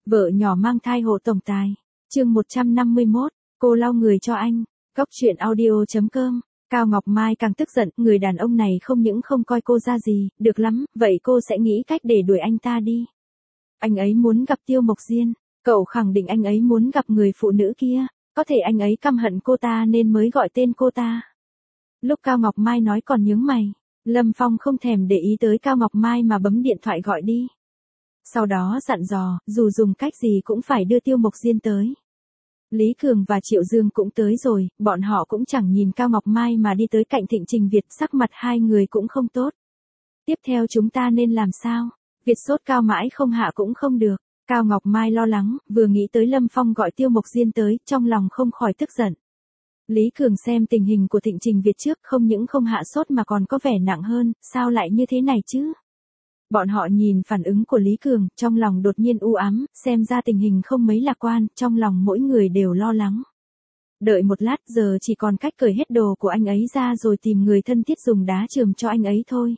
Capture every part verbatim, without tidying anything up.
Vợ nhỏ mang thai hộ tổng tài. Chương một trăm năm mươi mốt, cô lau người cho anh. Góc truyện audio chấm com. Cao Ngọc Mai càng tức giận, người đàn ông này không những không coi cô ra gì, được lắm, vậy cô sẽ nghĩ cách để đuổi anh ta đi. Anh ấy muốn gặp Tiêu Mộc Diên, cậu khẳng định anh ấy muốn gặp người phụ nữ kia, có thể anh ấy căm hận cô ta nên mới gọi tên cô ta. Lúc Cao Ngọc Mai nói còn nhướng mày, Lâm Phong không thèm để ý tới Cao Ngọc Mai mà bấm điện thoại gọi đi. Sau đó dặn dò, dù dùng cách gì cũng phải đưa Tiêu Mộc Diên tới. Lý Cường và Triệu Dương cũng tới rồi, bọn họ cũng chẳng nhìn Cao Ngọc Mai mà đi tới cạnh Thịnh Trình Việt, sắc mặt hai người cũng không tốt. Tiếp theo chúng ta nên làm sao? Việt sốt cao mãi không hạ cũng không được. Cao Ngọc Mai lo lắng, vừa nghĩ tới Lâm Phong gọi Tiêu Mộc Diên tới, trong lòng không khỏi tức giận. Lý Cường xem tình hình của Thịnh Trình Việt trước, không những không hạ sốt mà còn có vẻ nặng hơn, sao lại như thế này chứ? Bọn họ nhìn phản ứng của Lý Cường, trong lòng đột nhiên u ám, xem ra tình hình không mấy lạc quan, trong lòng mỗi người đều lo lắng. Đợi một lát, giờ chỉ còn cách cởi hết đồ của anh ấy ra rồi tìm người thân thiết dùng đá chườm cho anh ấy thôi.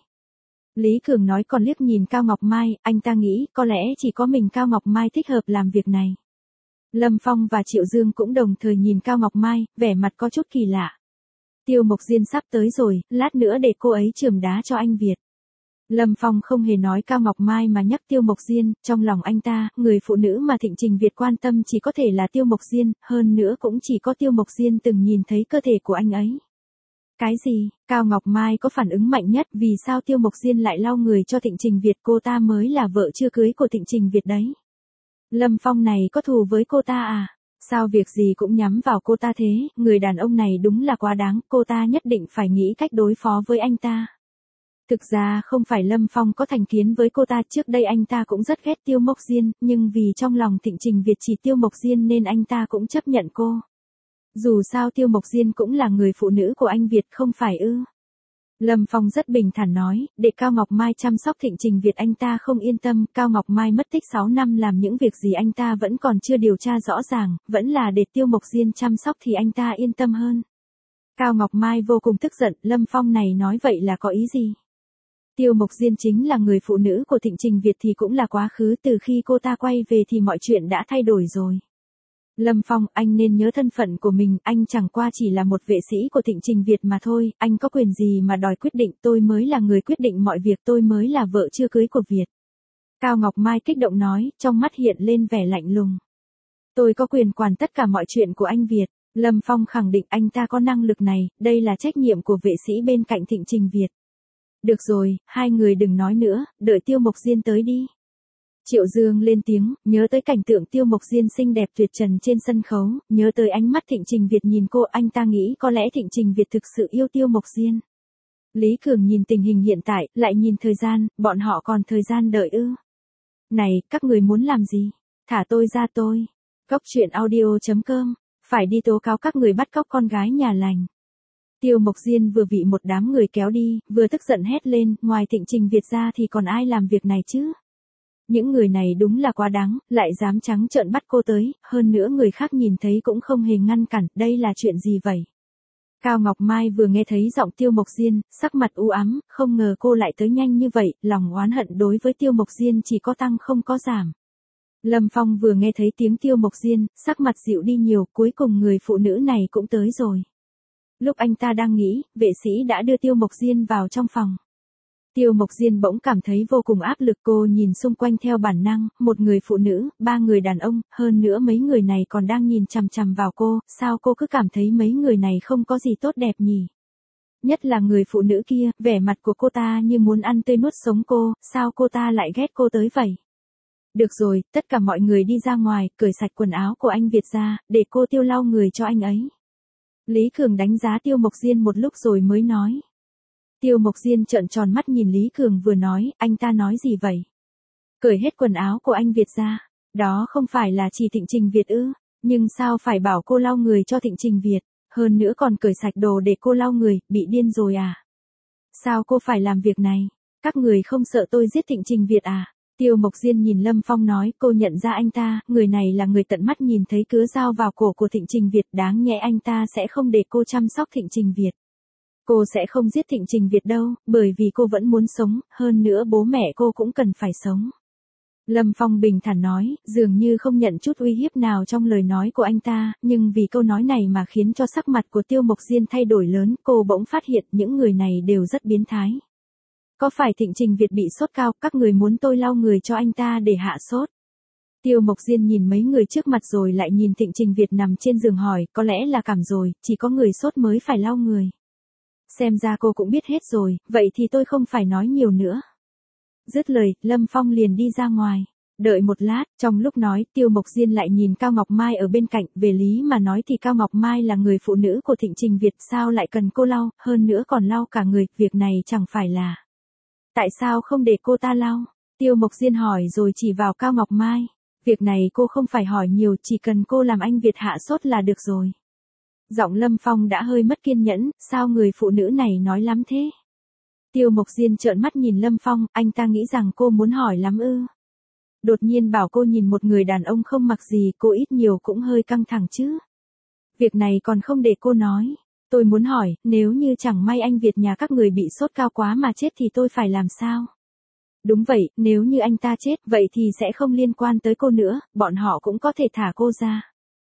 Lý Cường nói còn liếc nhìn Cao Ngọc Mai, anh ta nghĩ có lẽ chỉ có mình Cao Ngọc Mai thích hợp làm việc này. Lâm Phong và Triệu Dương cũng đồng thời nhìn Cao Ngọc Mai, vẻ mặt có chút kỳ lạ. Tiêu Mộc Diên sắp tới rồi, lát nữa để cô ấy chườm đá cho anh Việt. Lâm Phong không hề nói Cao Ngọc Mai mà nhắc Tiêu Mộc Diên, trong lòng anh ta, người phụ nữ mà Thịnh Trình Việt quan tâm chỉ có thể là Tiêu Mộc Diên, hơn nữa cũng chỉ có Tiêu Mộc Diên từng nhìn thấy cơ thể của anh ấy. Cái gì? Cao Ngọc Mai có phản ứng mạnh nhất, vì sao Tiêu Mộc Diên lại lau người cho Thịnh Trình Việt, cô ta mới là vợ chưa cưới của Thịnh Trình Việt đấy. Lâm Phong này có thù với cô ta à? Sao việc gì cũng nhắm vào cô ta thế, người đàn ông này đúng là quá đáng, cô ta nhất định phải nghĩ cách đối phó với anh ta. Thực ra không phải Lâm Phong có thành kiến với cô ta, trước đây anh ta cũng rất ghét Tiêu Mộc Diên, nhưng vì trong lòng Thịnh Trình Việt chỉ Tiêu Mộc Diên nên anh ta cũng chấp nhận cô. Dù sao Tiêu Mộc Diên cũng là người phụ nữ của anh Việt không phải ư? Lâm Phong rất bình thản nói, để Cao Ngọc Mai chăm sóc Thịnh Trình Việt anh ta không yên tâm, Cao Ngọc Mai mất tích sáu năm làm những việc gì anh ta vẫn còn chưa điều tra rõ ràng, vẫn là để Tiêu Mộc Diên chăm sóc thì anh ta yên tâm hơn. Cao Ngọc Mai vô cùng tức giận, Lâm Phong này nói vậy là có ý gì? Tiêu Mộc Diên chính là người phụ nữ của Thịnh Trình Việt thì cũng là quá khứ, từ khi cô ta quay về thì mọi chuyện đã thay đổi rồi. Lâm Phong, anh nên nhớ thân phận của mình, anh chẳng qua chỉ là một vệ sĩ của Thịnh Trình Việt mà thôi, anh có quyền gì mà đòi quyết định, tôi mới là người quyết định mọi việc, tôi mới là vợ chưa cưới của Việt. Cao Ngọc Mai kích động nói, trong mắt hiện lên vẻ lạnh lùng. Tôi có quyền quản tất cả mọi chuyện của anh Việt. Lâm Phong khẳng định anh ta có năng lực này, đây là trách nhiệm của vệ sĩ bên cạnh Thịnh Trình Việt. Được rồi, hai người đừng nói nữa, đợi Tiêu Mộc Diên tới đi. Triệu Dương lên tiếng, nhớ tới cảnh tượng Tiêu Mộc Diên xinh đẹp tuyệt trần trên sân khấu, nhớ tới ánh mắt Thịnh Trình Việt nhìn cô, anh ta nghĩ có lẽ Thịnh Trình Việt thực sự yêu Tiêu Mộc Diên. Lý Cường nhìn tình hình hiện tại, lại nhìn thời gian, bọn họ còn thời gian đợi ư? Này, các người muốn làm gì? Thả tôi ra tôi. Góc truyện audio chấm com, phải đi tố cáo các người bắt cóc con gái nhà lành. Tiêu Mộc Diên vừa bị một đám người kéo đi, vừa tức giận hét lên, ngoài Thịnh Trình Việt ra thì còn ai làm việc này chứ? Những người này đúng là quá đáng, lại dám trắng trợn bắt cô tới, hơn nữa người khác nhìn thấy cũng không hề ngăn cản, đây là chuyện gì vậy? Cao Ngọc Mai vừa nghe thấy giọng Tiêu Mộc Diên, sắc mặt u ám, không ngờ cô lại tới nhanh như vậy, lòng oán hận đối với Tiêu Mộc Diên chỉ có tăng không có giảm. Lâm Phong vừa nghe thấy tiếng Tiêu Mộc Diên, sắc mặt dịu đi nhiều, cuối cùng người phụ nữ này cũng tới rồi. Lúc anh ta đang nghĩ, vệ sĩ đã đưa Tiêu Mộc Diên vào trong phòng. Tiêu Mộc Diên bỗng cảm thấy vô cùng áp lực, cô nhìn xung quanh theo bản năng, một người phụ nữ, ba người đàn ông, hơn nữa mấy người này còn đang nhìn chằm chằm vào cô, sao cô cứ cảm thấy mấy người này không có gì tốt đẹp nhỉ? Nhất là người phụ nữ kia, vẻ mặt của cô ta như muốn ăn tươi nuốt sống cô, sao cô ta lại ghét cô tới vậy? Được rồi, tất cả mọi người đi ra ngoài, cởi sạch quần áo của anh Việt ra, để cô Tiêu lau người cho anh ấy. Lý Cường đánh giá Tiêu Mộc Diên một lúc rồi mới nói. Tiêu Mộc Diên trợn tròn mắt nhìn Lý Cường vừa nói, anh ta nói gì vậy? Cởi hết quần áo của anh Việt ra, đó không phải là chỉ Thịnh Trình Việt ư, nhưng sao phải bảo cô lau người cho Thịnh Trình Việt, hơn nữa còn cởi sạch đồ để cô lau người, bị điên rồi à? Sao cô phải làm việc này? Các người không sợ tôi giết Thịnh Trình Việt à? Tiêu Mộc Diên nhìn Lâm Phong nói, cô nhận ra anh ta, người này là người tận mắt nhìn thấy cứa dao vào cổ của Thịnh Trình Việt, đáng nhẽ anh ta sẽ không để cô chăm sóc Thịnh Trình Việt. Cô sẽ không giết Thịnh Trình Việt đâu, bởi vì cô vẫn muốn sống, hơn nữa bố mẹ cô cũng cần phải sống. Lâm Phong bình thản nói, dường như không nhận chút uy hiếp nào trong lời nói của anh ta, nhưng vì câu nói này mà khiến cho sắc mặt của Tiêu Mộc Diên thay đổi lớn, cô bỗng phát hiện những người này đều rất biến thái. Có phải Thịnh Trình Việt bị sốt cao, các người muốn tôi lau người cho anh ta để hạ sốt? Tiêu Mộc Diên nhìn mấy người trước mặt rồi lại nhìn Thịnh Trình Việt nằm trên giường hỏi, có lẽ là cảm rồi, chỉ có người sốt mới phải lau người. Xem ra cô cũng biết hết rồi, vậy thì tôi không phải nói nhiều nữa. Dứt lời, Lâm Phong liền đi ra ngoài. Đợi một lát, trong lúc nói, Tiêu Mộc Diên lại nhìn Cao Ngọc Mai ở bên cạnh, về lý mà nói thì Cao Ngọc Mai là người phụ nữ của Thịnh Trình Việt, sao lại cần cô lau, hơn nữa còn lau cả người, việc này chẳng phải là... Tại sao không để cô ta lau? Tiêu Mộc Diên hỏi rồi chỉ vào Cao Ngọc Mai. Việc này cô không phải hỏi nhiều, chỉ cần cô làm anh Việt hạ sốt là được rồi. Giọng Lâm Phong đã hơi mất kiên nhẫn, sao người phụ nữ này nói lắm thế? Tiêu Mộc Diên trợn mắt nhìn Lâm Phong, anh ta nghĩ rằng cô muốn hỏi lắm ư. Đột nhiên bảo cô nhìn một người đàn ông không mặc gì, cô ít nhiều cũng hơi căng thẳng chứ. Việc này còn không để cô nói. Tôi muốn hỏi, nếu như chẳng may anh Việt nhà các người bị sốt cao quá mà chết thì tôi phải làm sao? Đúng vậy, nếu như anh ta chết, vậy thì sẽ không liên quan tới cô nữa, bọn họ cũng có thể thả cô ra.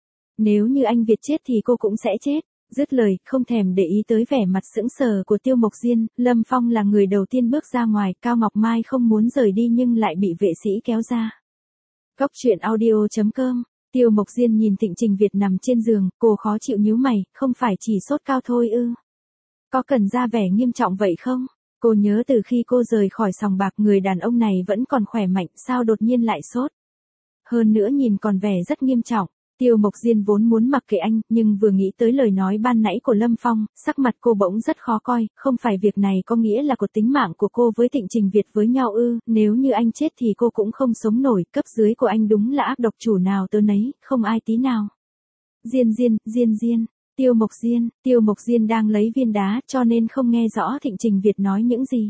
Nếu như anh Việt chết thì cô cũng sẽ chết. Dứt lời, không thèm để ý tới vẻ mặt sững sờ của Tiêu Mộc Diên, Lâm Phong là người đầu tiên bước ra ngoài, Cao Ngọc Mai không muốn rời đi nhưng lại bị vệ sĩ kéo ra. Cốc truyện audio chấm com. Tiêu Mộc Diên nhìn Thịnh Trình Việt nằm trên giường, cô khó chịu nhíu mày, không phải chỉ sốt cao thôi ư? Có cần ra vẻ nghiêm trọng vậy không? Cô nhớ từ khi cô rời khỏi sòng bạc người đàn ông này vẫn còn khỏe mạnh, sao đột nhiên lại sốt? Hơn nữa nhìn còn vẻ rất nghiêm trọng. Tiêu Mộc Diên vốn muốn mặc kệ anh, nhưng vừa nghĩ tới lời nói ban nãy của Lâm Phong, sắc mặt cô bỗng rất khó coi, không phải việc này có nghĩa là cuộc tính mạng của cô với Thịnh Trình Việt với nhau ư, nếu như anh chết thì cô cũng không sống nổi, cấp dưới của anh đúng là ác độc chủ nào tới nấy, không ai tí nào. Diên Diên, Diên Diên, Tiêu Mộc Diên, Tiêu Mộc Diên đang lấy viên đá cho nên không nghe rõ Thịnh Trình Việt nói những gì.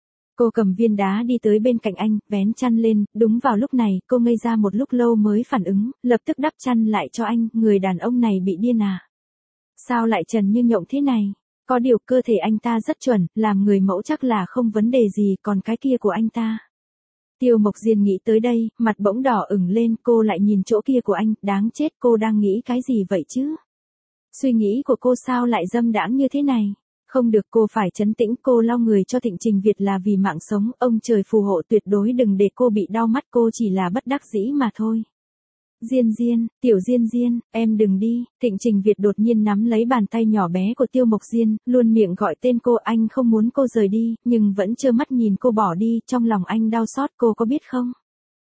Cô cầm viên đá đi tới bên cạnh anh, vén chăn lên, đúng vào lúc này, cô ngây ra một lúc lâu mới phản ứng, lập tức đắp chăn lại cho anh, người đàn ông này bị điên à? Sao lại trần như nhộng thế này? Có điều cơ thể anh ta rất chuẩn, làm người mẫu chắc là không vấn đề gì, còn cái kia của anh ta. Tiêu Mộc Diên nghĩ tới đây, mặt bỗng đỏ ửng lên, cô lại nhìn chỗ kia của anh, đáng chết, cô đang nghĩ cái gì vậy chứ? Suy nghĩ của cô sao lại dâm đãng như thế này? Không được, cô phải trấn tĩnh, cô lau người cho Thịnh Trình Việt là vì mạng sống, ông trời phù hộ tuyệt đối đừng để cô bị đau mắt, cô chỉ là bất đắc dĩ mà thôi. Diên Diên, tiểu Diên Diên, em đừng đi, Thịnh Trình Việt đột nhiên nắm lấy bàn tay nhỏ bé của Tiêu Mộc Diên, luôn miệng gọi tên cô, anh không muốn cô rời đi, nhưng vẫn trơ mắt nhìn cô bỏ đi, trong lòng anh đau xót, cô có biết không?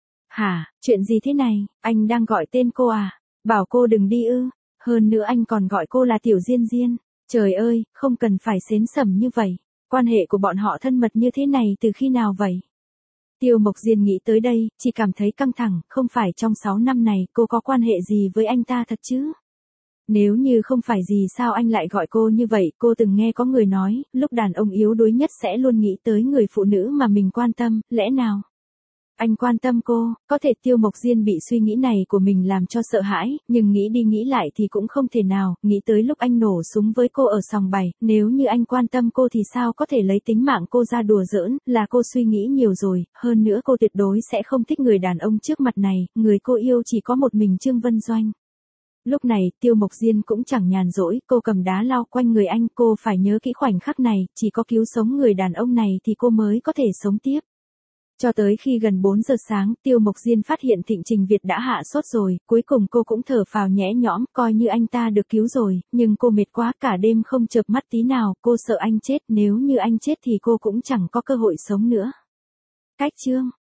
Hả, chuyện gì thế này, anh đang gọi tên cô à? Bảo cô đừng đi ư? Hơn nữa anh còn gọi cô là tiểu Diên Diên. Trời ơi, không cần phải xến sẩm như vậy. Quan hệ của bọn họ thân mật như thế này từ khi nào vậy? Tiêu Mộc Diên nghĩ tới đây, chỉ cảm thấy căng thẳng, không phải trong sáu năm này cô có quan hệ gì với anh ta thật chứ? Nếu như không phải gì sao anh lại gọi cô như vậy, cô từng nghe có người nói, lúc đàn ông yếu đuối nhất sẽ luôn nghĩ tới người phụ nữ mà mình quan tâm, lẽ nào? Anh quan tâm cô, có thể Tiêu Mộc Diên bị suy nghĩ này của mình làm cho sợ hãi, nhưng nghĩ đi nghĩ lại thì cũng không thể nào, nghĩ tới lúc anh nổ súng với cô ở sòng bày, nếu như anh quan tâm cô thì sao có thể lấy tính mạng cô ra đùa giỡn, là cô suy nghĩ nhiều rồi, hơn nữa cô tuyệt đối sẽ không thích người đàn ông trước mặt này, người cô yêu chỉ có một mình Trương Vân Doanh. Lúc này, Tiêu Mộc Diên cũng chẳng nhàn rỗi, cô cầm đá lau quanh người anh, cô phải nhớ kỹ khoảnh khắc này, chỉ có cứu sống người đàn ông này thì cô mới có thể sống tiếp. Cho tới khi gần bốn giờ sáng, Tiêu Mộc Diên phát hiện Thịnh Trình Việt đã hạ sốt rồi, cuối cùng cô cũng thở phào nhẹ nhõm, coi như anh ta được cứu rồi, nhưng cô mệt quá cả đêm không chợp mắt tí nào, cô sợ anh chết, nếu như anh chết thì cô cũng chẳng có cơ hội sống nữa. Cách chương